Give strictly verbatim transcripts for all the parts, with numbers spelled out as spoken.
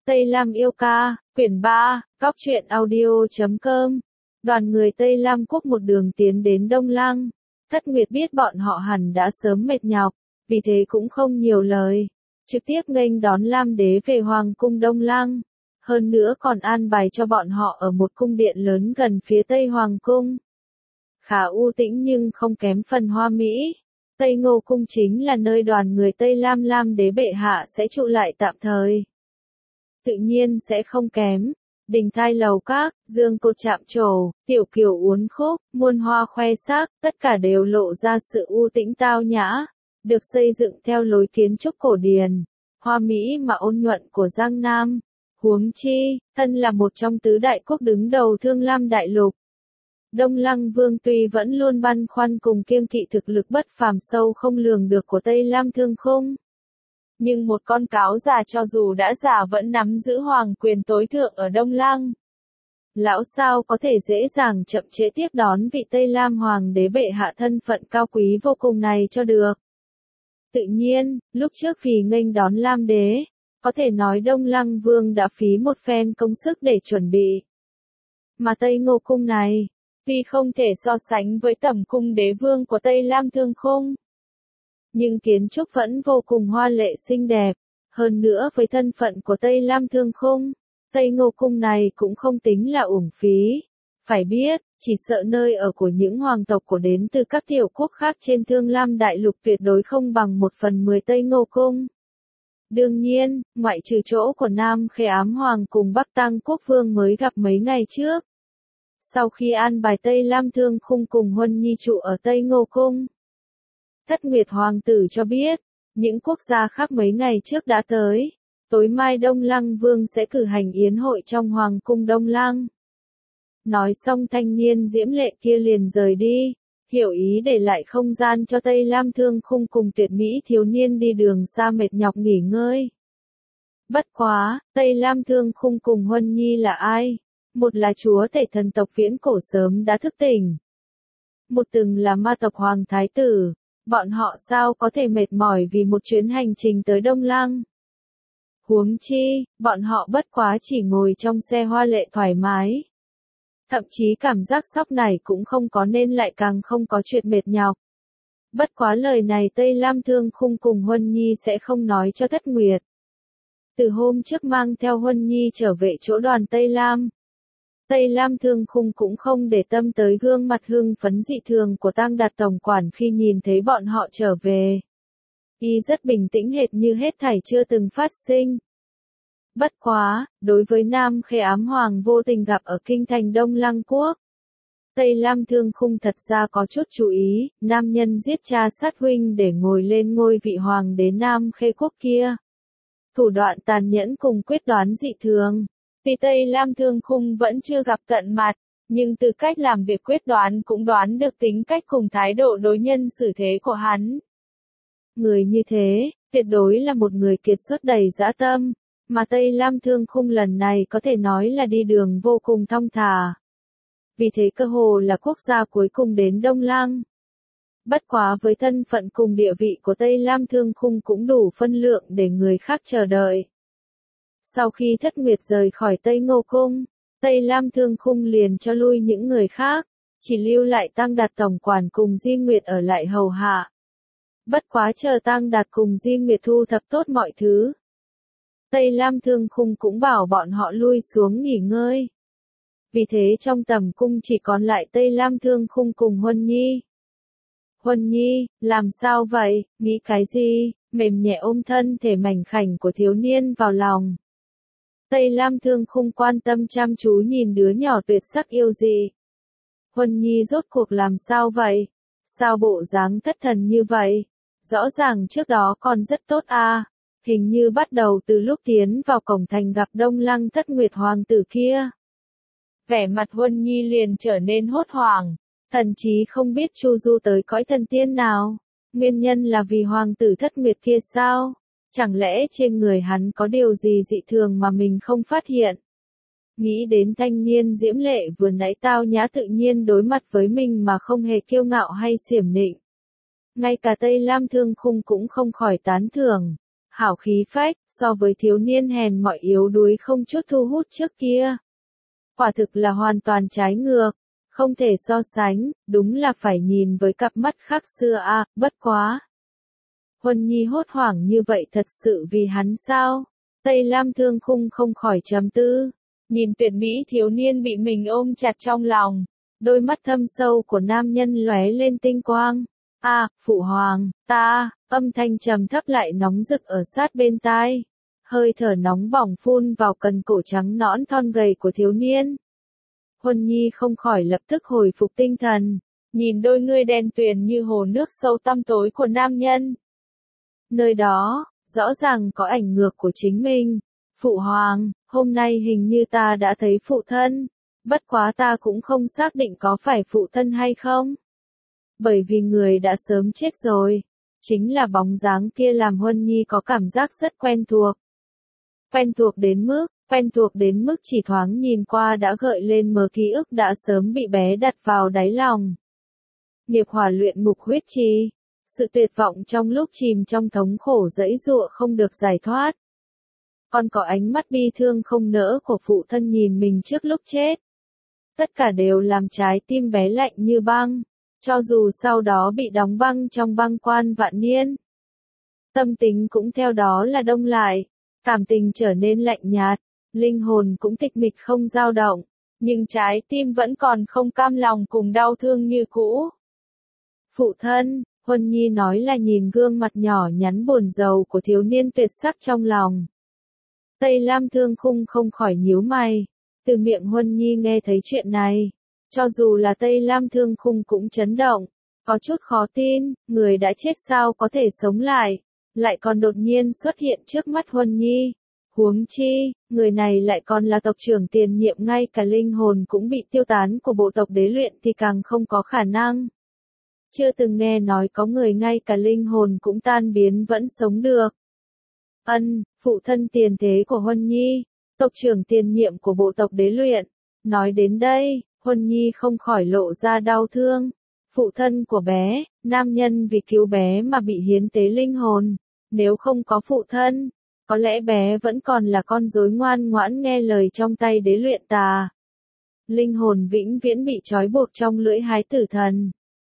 Tây Lam yêu ca, quyển ba, góc truyện audio chấm com. Đoàn người Tây Lam quốc một đường tiến đến Đông Lăng. Thất Nguyệt biết bọn họ hẳn đã sớm mệt nhọc, vì thế cũng không nhiều lời. Trực tiếp nghênh đón Lam đế về Hoàng cung Đông Lăng. Hơn nữa còn an bài cho bọn họ ở một cung điện lớn gần phía Tây Hoàng cung. Khá u tĩnh nhưng không kém phần hoa mỹ. Tây Ngô cung chính là nơi đoàn người Tây Lam Lam đế bệ hạ sẽ trụ lại tạm thời. Tự nhiên sẽ không kém. Đình thai lầu các, dương cột chạm trổ, tiểu kiều uốn khúc, muôn hoa khoe sắc, tất cả đều lộ ra sự u tĩnh tao nhã, được xây dựng theo lối kiến trúc cổ điển, hoa mỹ mà ôn nhuận của Giang Nam. Huống chi, thân là một trong tứ đại quốc đứng đầu Thương Lam đại lục. Đông Lăng Vương tuy vẫn luôn băn khoăn cùng kiêng kỵ thực lực bất phàm sâu không lường được của Tây Lam Thương Khung. Nhưng một con cáo già cho dù đã già vẫn nắm giữ hoàng quyền tối thượng ở Đông Lăng. Lão sao có thể dễ dàng chậm trễ tiếp đón vị Tây Lam Hoàng đế bệ hạ thân phận cao quý vô cùng này cho được. Tự nhiên, lúc trước vì nghênh đón Lam đế, có thể nói Đông Lăng Vương đã phí một phen công sức để chuẩn bị. Mà Tây Ngô cung này, tuy không thể so sánh với tẩm cung đế vương của Tây Lam Thương Khung, nhưng kiến trúc vẫn vô cùng hoa lệ xinh đẹp. Hơn nữa với thân phận của Tây Lam Thương Khung, Tây Ngô cung này cũng không tính là uổng phí. Phải biết, chỉ sợ nơi ở của những hoàng tộc của đến từ các tiểu quốc khác trên Thương Lam đại lục tuyệt đối không bằng một phần mười Tây Ngô cung. Đương nhiên, ngoại trừ chỗ của Nam Khê Ám Hoàng cùng Bắc Tăng Quốc Vương mới gặp mấy ngày trước. Sau khi an bài Tây Lam Thương Khung cùng Huân Nhi trụ ở Tây Ngô cung, Thất Nguyệt Hoàng tử cho biết, những quốc gia khác mấy ngày trước đã tới. Tối mai Đông Lăng Vương sẽ cử hành yến hội trong Hoàng cung Đông Lăng. Nói xong thanh niên diễm lệ kia liền rời đi, hiểu ý để lại không gian cho Tây Lam Thương Khung cùng tuyệt mỹ thiếu niên đi đường xa mệt nhọc nghỉ ngơi. Bất quá, Tây Lam Thương Khung cùng Huân Nhi là ai? Một là chúa tể thần tộc viễn cổ sớm đã thức tỉnh. Một từng là ma tộc Hoàng Thái tử. Bọn họ sao có thể mệt mỏi vì một chuyến hành trình tới Đông Lăng? Huống chi, bọn họ bất quá chỉ ngồi trong xe hoa lệ thoải mái. Thậm chí cảm giác sóc này cũng không có nên lại càng không có chuyện mệt nhọc. Bất quá lời này Tây Lam Thương Khung cùng Huân Nhi sẽ không nói cho Thất Nguyệt. Từ hôm trước mang theo Huân Nhi trở về chỗ đoàn Tây Lam, Tây Lam Thương Khung cũng không để tâm tới gương mặt hưng phấn dị thường của Tang Đạt tổng quản khi nhìn thấy bọn họ trở về. Y rất bình tĩnh hệt như hết thảy chưa từng phát sinh. Bất quá, đối với Nam Khê Ám Hoàng vô tình gặp ở kinh thành Đông Lăng Quốc, Tây Lam Thương Khung thật ra có chút chú ý, nam nhân giết cha sát huynh để ngồi lên ngôi vị hoàng đế Nam Khê Quốc kia. Thủ đoạn tàn nhẫn cùng quyết đoán dị thường. Vì Tây Lam Thương Khung vẫn chưa gặp tận mặt, nhưng từ cách làm việc quyết đoán cũng đoán được tính cách cùng thái độ đối nhân xử thế của hắn. Người như thế, tuyệt đối là một người kiệt xuất đầy dã tâm, mà Tây Lam Thương Khung lần này có thể nói là đi đường vô cùng thong thả. Vì thế cơ hồ là quốc gia cuối cùng đến Đông Lăng. Bất quá với thân phận cùng địa vị của Tây Lam Thương Khung cũng đủ phân lượng để người khác chờ đợi. Sau khi Thất Nguyệt rời khỏi Tây Ngô cung, Tây Lam Thương Khung liền cho lui những người khác, chỉ lưu lại Tang Đạt tổng quản cùng Di Nguyệt ở lại hầu hạ. Bất quá chờ Tang Đạt cùng Di Nguyệt thu thập tốt mọi thứ, Tây Lam Thương Khung cũng bảo bọn họ lui xuống nghỉ ngơi. Vì thế trong tầm cung chỉ còn lại Tây Lam Thương Khung cùng Huân Nhi. Huân Nhi, làm sao vậy, nghĩ cái gì? Mềm nhẹ ôm thân thể mảnh khảnh của thiếu niên vào lòng. Tây Lam Thương Khung quan tâm chăm chú nhìn đứa nhỏ tuyệt sắc yêu dị. Huân Nhi rốt cuộc làm sao vậy? Sao bộ dáng thất thần như vậy? Rõ ràng trước đó còn rất tốt à? Hình như bắt đầu từ lúc tiến vào cổng thành gặp Đông Lăng Thất Nguyệt Hoàng tử kia. Vẻ mặt Huân Nhi liền trở nên hốt hoảng, thậm chí không biết chu du tới cõi thần tiên nào. Nguyên nhân là vì hoàng tử Thất Nguyệt kia sao? Chẳng lẽ trên người hắn có điều gì dị thường mà mình không phát hiện? Nghĩ đến thanh niên diễm lệ vừa nãy tao nhã tự nhiên đối mặt với mình mà không hề kiêu ngạo hay xiểm nịnh. Ngay cả Tây Lam Thương Khung cũng không khỏi tán thưởng. hảo khí phách, so với thiếu niên hèn mọn yếu đuối không chút thu hút trước kia. Quả thực là hoàn toàn trái ngược, không thể so sánh, đúng là phải nhìn với cặp mắt khác xưa à, bất quá. Huân Nhi hốt hoảng như vậy thật sự vì hắn sao? Tây Lam Thương Khung không khỏi trầm tư, nhìn tuyệt mỹ thiếu niên bị mình ôm chặt trong lòng, đôi mắt thâm sâu của nam nhân lóe lên tinh quang. À, phụ hoàng, ta, âm thanh trầm thấp lại nóng rực ở sát bên tai. Hơi thở nóng bỏng phun vào cần cổ trắng nõn thon gầy của thiếu niên. Huân Nhi không khỏi lập tức hồi phục tinh thần, nhìn đôi ngươi đen tuyền như hồ nước sâu tăm tối của nam nhân. Nơi đó, rõ ràng có ảnh ngược của chính mình. Phụ hoàng, hôm nay hình như ta đã thấy phụ thân, bất quá ta cũng không xác định có phải phụ thân hay không. Bởi vì người đã sớm chết rồi, chính là bóng dáng kia làm Huân Nhi có cảm giác rất quen thuộc. Quen thuộc đến mức, quen thuộc đến mức chỉ thoáng nhìn qua đã gợi lên mớ ký ức đã sớm bị bé đặt vào đáy lòng. Nghiệp hỏa luyện ngục huyết trì, sự tuyệt vọng trong lúc chìm trong thống khổ dẫy dụa không được giải thoát. Còn có ánh mắt bi thương không nỡ của phụ thân nhìn mình trước lúc chết. Tất cả đều làm trái tim bé lạnh như băng, cho dù sau đó bị đóng băng trong băng quan vạn niên. Tâm tính cũng theo đó là đông lại, cảm tình trở nên lạnh nhạt, linh hồn cũng tịch mịch không dao động, nhưng trái tim vẫn còn không cam lòng cùng đau thương như cũ. Phụ thân, Huân Nhi nói là nhìn gương mặt nhỏ nhắn buồn rầu của thiếu niên tuyệt sắc trong lòng. Tây Lam Thương Khung không khỏi nhíu mày, từ miệng Huân Nhi nghe thấy chuyện này. Cho dù là Tây Lam Thương Khung cũng chấn động, có chút khó tin, người đã chết sao có thể sống lại, lại còn đột nhiên xuất hiện trước mắt Huân Nhi. Huống chi, người này lại còn là tộc trưởng tiền nhiệm, ngay cả linh hồn cũng bị tiêu tán của bộ tộc đế luyện thì càng không có khả năng. Chưa từng nghe nói có người ngay cả linh hồn cũng tan biến vẫn sống được. Ân, phụ thân tiền thế của Huân Nhi, tộc trưởng tiền nhiệm của bộ tộc đế luyện. Nói đến đây, Huân Nhi không khỏi lộ ra đau thương. Phụ thân của bé, nam nhân vì cứu bé mà bị hiến tế linh hồn. Nếu không có phụ thân, có lẽ bé vẫn còn là con rối ngoan ngoãn nghe lời trong tay đế luyện tà. Linh hồn vĩnh viễn bị trói buộc trong lưỡi hái tử thần.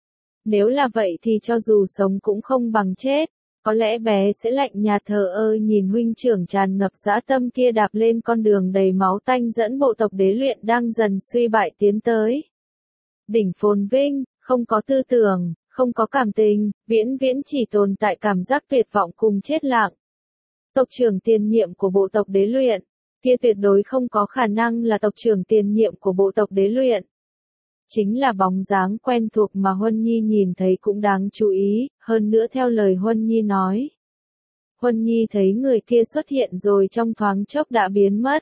Nếu là vậy thì cho dù sống cũng không bằng chết, có lẽ bé sẽ lạnh nhạt thờ ơ nhìn huynh trưởng tràn ngập dã tâm kia đạp lên con đường đầy máu tanh dẫn bộ tộc đế luyện đang dần suy bại tiến tới. Đỉnh phồn vinh, không có tư tưởng, không có cảm tình, viễn viễn chỉ tồn tại cảm giác tuyệt vọng cùng chết lặng. Tộc trưởng tiền nhiệm của bộ tộc đế luyện, kia tuyệt đối không có khả năng là tộc trưởng tiền nhiệm của bộ tộc đế luyện. Chính là bóng dáng quen thuộc mà Huân Nhi nhìn thấy cũng đáng chú ý, hơn nữa theo lời Huân Nhi nói. Huân Nhi thấy người kia xuất hiện rồi trong thoáng chốc đã biến mất.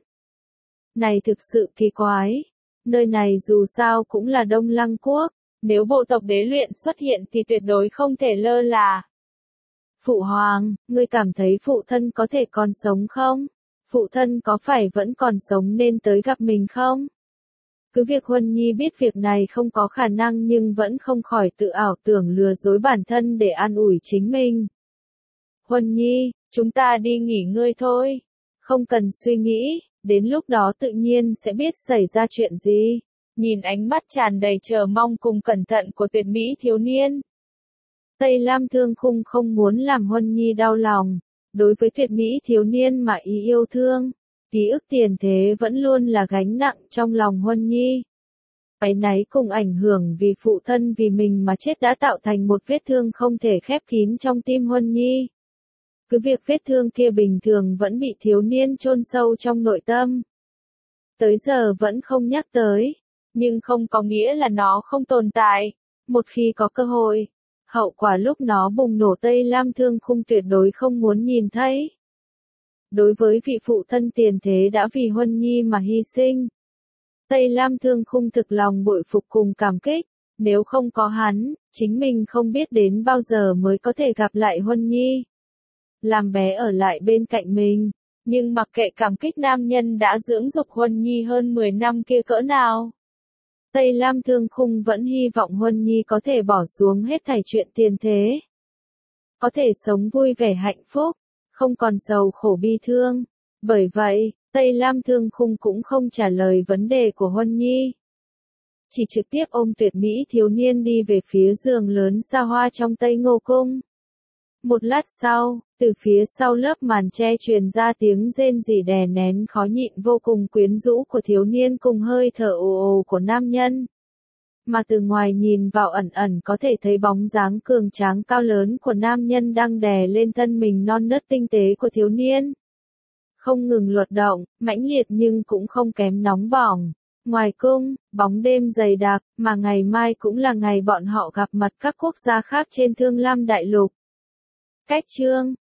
Này thực sự kỳ quái, nơi này dù sao cũng là Đông Lăng Quốc, nếu bộ tộc đế luyện xuất hiện thì tuyệt đối không thể lơ là. Phụ hoàng, ngươi cảm thấy phụ thân có thể còn sống không? Phụ thân có phải vẫn còn sống nên tới gặp mình không? Cứ việc Huân Nhi biết việc này không có khả năng nhưng vẫn không khỏi tự ảo tưởng lừa dối bản thân để an ủi chính mình. Huân Nhi, chúng ta đi nghỉ ngơi thôi. Không cần suy nghĩ, đến lúc đó tự nhiên sẽ biết xảy ra chuyện gì. Nhìn ánh mắt tràn đầy chờ mong cùng cẩn thận của tuyệt mỹ thiếu niên. Tây Lam Thương Khung không muốn làm Huân Nhi đau lòng. Đối với tuyệt mỹ thiếu niên mà ý yêu thương, ký ức tiền thế vẫn luôn là gánh nặng trong lòng Huân Nhi. Áy náy cùng ảnh hưởng vì phụ thân vì mình mà chết đã tạo thành một vết thương không thể khép kín trong tim Huân Nhi. Cứ việc vết thương kia bình thường vẫn bị thiếu niên chôn sâu trong nội tâm. Tới giờ vẫn không nhắc tới, nhưng không có nghĩa là nó không tồn tại. Một khi có cơ hội, hậu quả lúc nó bùng nổ Tây Lam Thương Khung tuyệt đối không muốn nhìn thấy. Đối với vị phụ thân tiền thế đã vì Huân Nhi mà hy sinh, Tây Lam Thương Khung thực lòng bội phục cùng cảm kích. Nếu không có hắn, chính mình không biết đến bao giờ mới có thể gặp lại Huân Nhi. Làm bé ở lại bên cạnh mình, nhưng mặc kệ cảm kích nam nhân đã dưỡng dục Huân Nhi hơn mười năm kia cỡ nào. Tây Lam Thương Khung vẫn hy vọng Huân Nhi có thể bỏ xuống hết thảy chuyện tiền thế. Có thể sống vui vẻ hạnh phúc, không còn sầu khổ bi thương. Bởi vậy, Tây Lam Thương Khung cũng không trả lời vấn đề của Huân Nhi. Chỉ trực tiếp ôm tuyệt mỹ thiếu niên đi về phía giường lớn xa hoa trong Tây Ngô Cung. Một lát sau, từ phía sau lớp màn che truyền ra tiếng rên rỉ đè nén khó nhịn vô cùng quyến rũ của thiếu niên cùng hơi thở ồ ồ của nam nhân. Mà từ ngoài nhìn vào ẩn ẩn có thể thấy bóng dáng cường tráng cao lớn của nam nhân đang đè lên thân mình non nớt tinh tế của thiếu niên. Không ngừng luật động, mãnh liệt nhưng cũng không kém nóng bỏng. Ngoài cung, bóng đêm dày đặc, mà ngày mai cũng là ngày bọn họ gặp mặt các quốc gia khác trên Thương Lam Đại Lục. Cách chương